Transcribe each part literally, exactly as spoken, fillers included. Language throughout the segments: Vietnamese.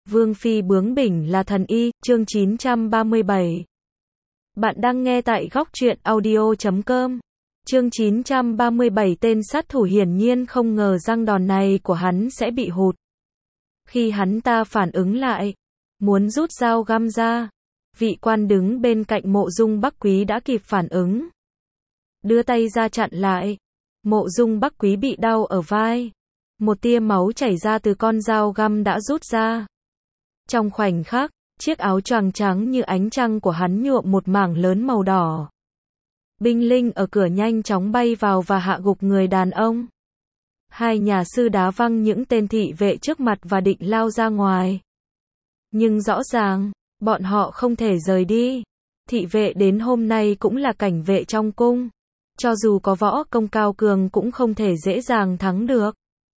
Vương phi bướng bỉnh là thần y, chương chín trăm ba mươi bảy. Bạn đang nghe tại góc truyện audio chấm com. Chương chín trăm ba mươi bảy. Tên sát thủ hiển nhiên không ngờ răng đòn này của hắn sẽ bị hụt. Khi hắn ta phản ứng lại, muốn rút dao găm ra, vị quan đứng bên cạnh Mộ Dung Bắc Quý đã kịp phản ứng. Đưa tay ra chặn lại. Mộ Dung Bắc Quý bị đau ở vai. Một tia máu chảy ra từ con dao găm đã rút ra. Trong khoảnh khắc, chiếc áo choàng trắng như ánh trăng của hắn nhuộm một mảng lớn màu đỏ. Binh linh ở cửa nhanh chóng bay vào và hạ gục người đàn ông. Hai nhà sư đá văng những tên thị vệ trước mặt và định lao ra ngoài. Nhưng rõ ràng, bọn họ không thể rời đi. Thị vệ đến hôm nay cũng là cảnh vệ trong cung. Cho dù có võ công cao cường cũng không thể dễ dàng thắng được.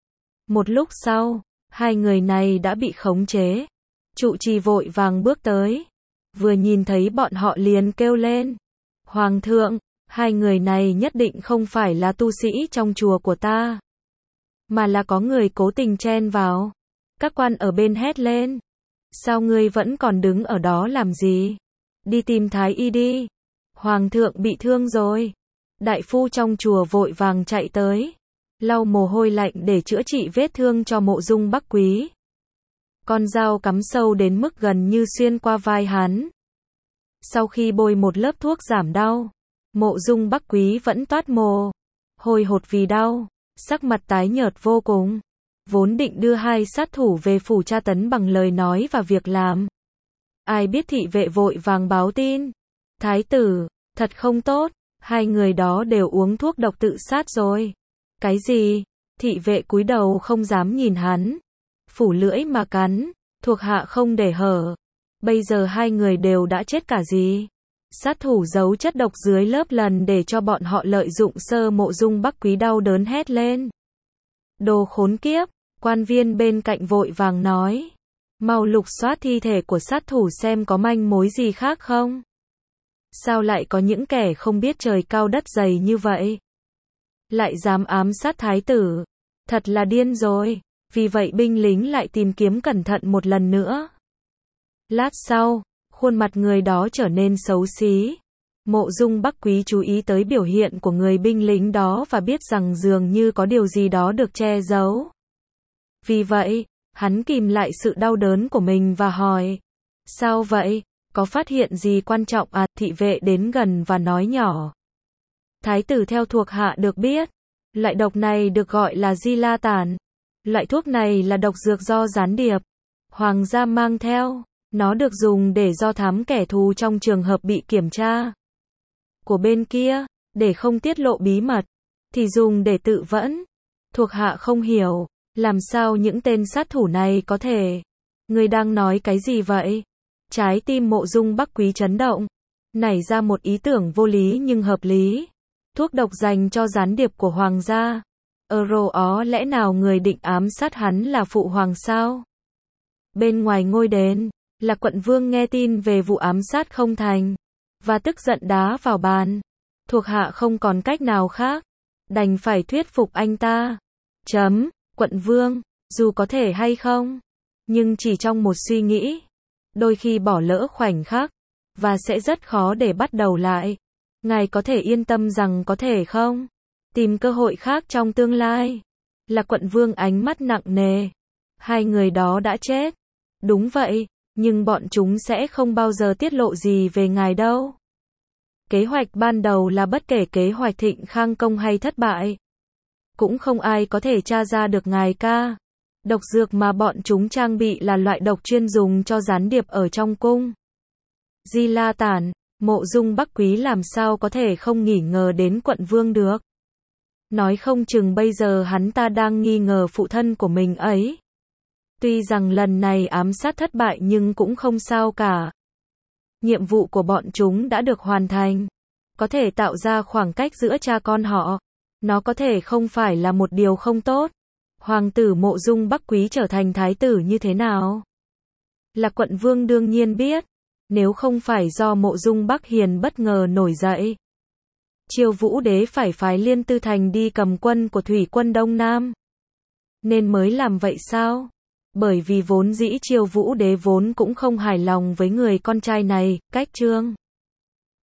Một lúc sau, hai người này đã bị khống chế. Trụ trì vội vàng bước tới. Vừa nhìn thấy bọn họ liền kêu lên. Hoàng thượng, hai người này nhất định không phải là tu sĩ trong chùa của ta. Mà là có người cố tình chen vào. Các quan ở bên hét lên. Sao ngươi vẫn còn đứng ở đó làm gì? Đi tìm thái y đi. Hoàng thượng bị thương rồi. Đại phu trong chùa vội vàng chạy tới. Lau mồ hôi lạnh để chữa trị vết thương cho Mộ Dung Bắc Quý. Con dao cắm sâu đến mức gần như xuyên qua vai hắn. Sau khi bôi một lớp thuốc giảm đau, Mộ Dung Bắc Quý vẫn toát mồ hôi hột vì đau, sắc mặt tái nhợt vô cùng. Vốn định đưa hai sát thủ về phủ tra tấn bằng lời nói và việc làm. Ai biết thị vệ vội vàng báo tin. Thái tử, thật không tốt, hai người đó đều uống thuốc độc tự sát rồi. Cái gì? Thị vệ cúi đầu không dám nhìn hắn. Phủ lưỡi mà cắn, thuộc hạ không để hở. Bây giờ hai người đều đã chết cả gì? Sát thủ giấu chất độc dưới lớp lần để cho bọn họ lợi dụng sơ. Mộ Dung Bắc Quý đau đớn hét lên. Đồ khốn kiếp, quan viên bên cạnh vội vàng nói. Mau lục soát thi thể của sát thủ xem có manh mối gì khác không? Sao lại có những kẻ không biết trời cao đất dày như vậy? Lại dám ám sát thái tử. Thật là điên rồi. Vì vậy binh lính lại tìm kiếm cẩn thận một lần nữa. Lát sau, khuôn mặt người đó trở nên xấu xí. Mộ Dung Bắc Quý chú ý tới biểu hiện của người binh lính đó và biết rằng dường như có điều gì đó được che giấu. Vì vậy, hắn kìm lại sự đau đớn của mình và hỏi. Sao vậy? Có phát hiện gì quan trọng à? Thị vệ đến gần và nói nhỏ. Thái tử theo thuộc hạ được biết. Loại độc này được gọi là Di La Tản. Loại thuốc này là độc dược do gián điệp hoàng gia mang theo. Nó được dùng để do thám kẻ thù trong trường hợp bị kiểm tra của bên kia, để không tiết lộ bí mật, thì dùng để tự vẫn. Thuộc hạ không hiểu, làm sao những tên sát thủ này có thể... Người đang nói cái gì vậy? Trái tim Mộ Dung Bắc Quý chấn động, nảy ra một ý tưởng vô lý nhưng hợp lý. Thuốc độc dành cho gián điệp của hoàng gia. Euro ó lẽ nào người định ám sát hắn là phụ hoàng sao? Bên ngoài ngôi đền, là quận vương nghe tin về vụ ám sát không thành, và tức giận đá vào bàn. Thuộc hạ không còn cách nào khác, đành phải thuyết phục anh ta. Chấm, quận vương, dù có thể hay không, nhưng chỉ trong một suy nghĩ, đôi khi bỏ lỡ khoảnh khắc, và sẽ rất khó để bắt đầu lại. Ngài có thể yên tâm rằng có thể không? Tìm cơ hội khác trong tương lai. Là quận vương ánh mắt nặng nề. Hai người đó đã chết. Đúng vậy, nhưng bọn chúng sẽ không bao giờ tiết lộ gì về ngài đâu. Kế hoạch ban đầu là bất kể kế hoạch Thịnh Khang công hay thất bại, cũng không ai có thể tra ra được ngài ca. Độc dược mà bọn chúng trang bị là loại độc chuyên dùng cho gián điệp ở trong cung. Di La Tản, Mộ Dung Bắc Quý làm sao có thể không nghi ngờ đến quận vương được. Nói không chừng bây giờ hắn ta đang nghi ngờ phụ thân của mình ấy. Tuy rằng lần này ám sát thất bại nhưng cũng không sao cả. Nhiệm vụ của bọn chúng đã được hoàn thành. Có thể tạo ra khoảng cách giữa cha con họ. Nó có thể không phải là một điều không tốt. Hoàng tử Mộ Dung Bắc Quý trở thành thái tử như thế nào? Là quận vương đương nhiên biết. Nếu không phải do Mộ Dung Bắc Hiền bất ngờ nổi dậy, Chiêu Vũ Đế phải phái Liên Tư Thành đi cầm quân của thủy quân Đông Nam, nên mới làm vậy sao? Bởi vì vốn dĩ Chiêu Vũ Đế vốn cũng không hài lòng với người con trai này, cách Trương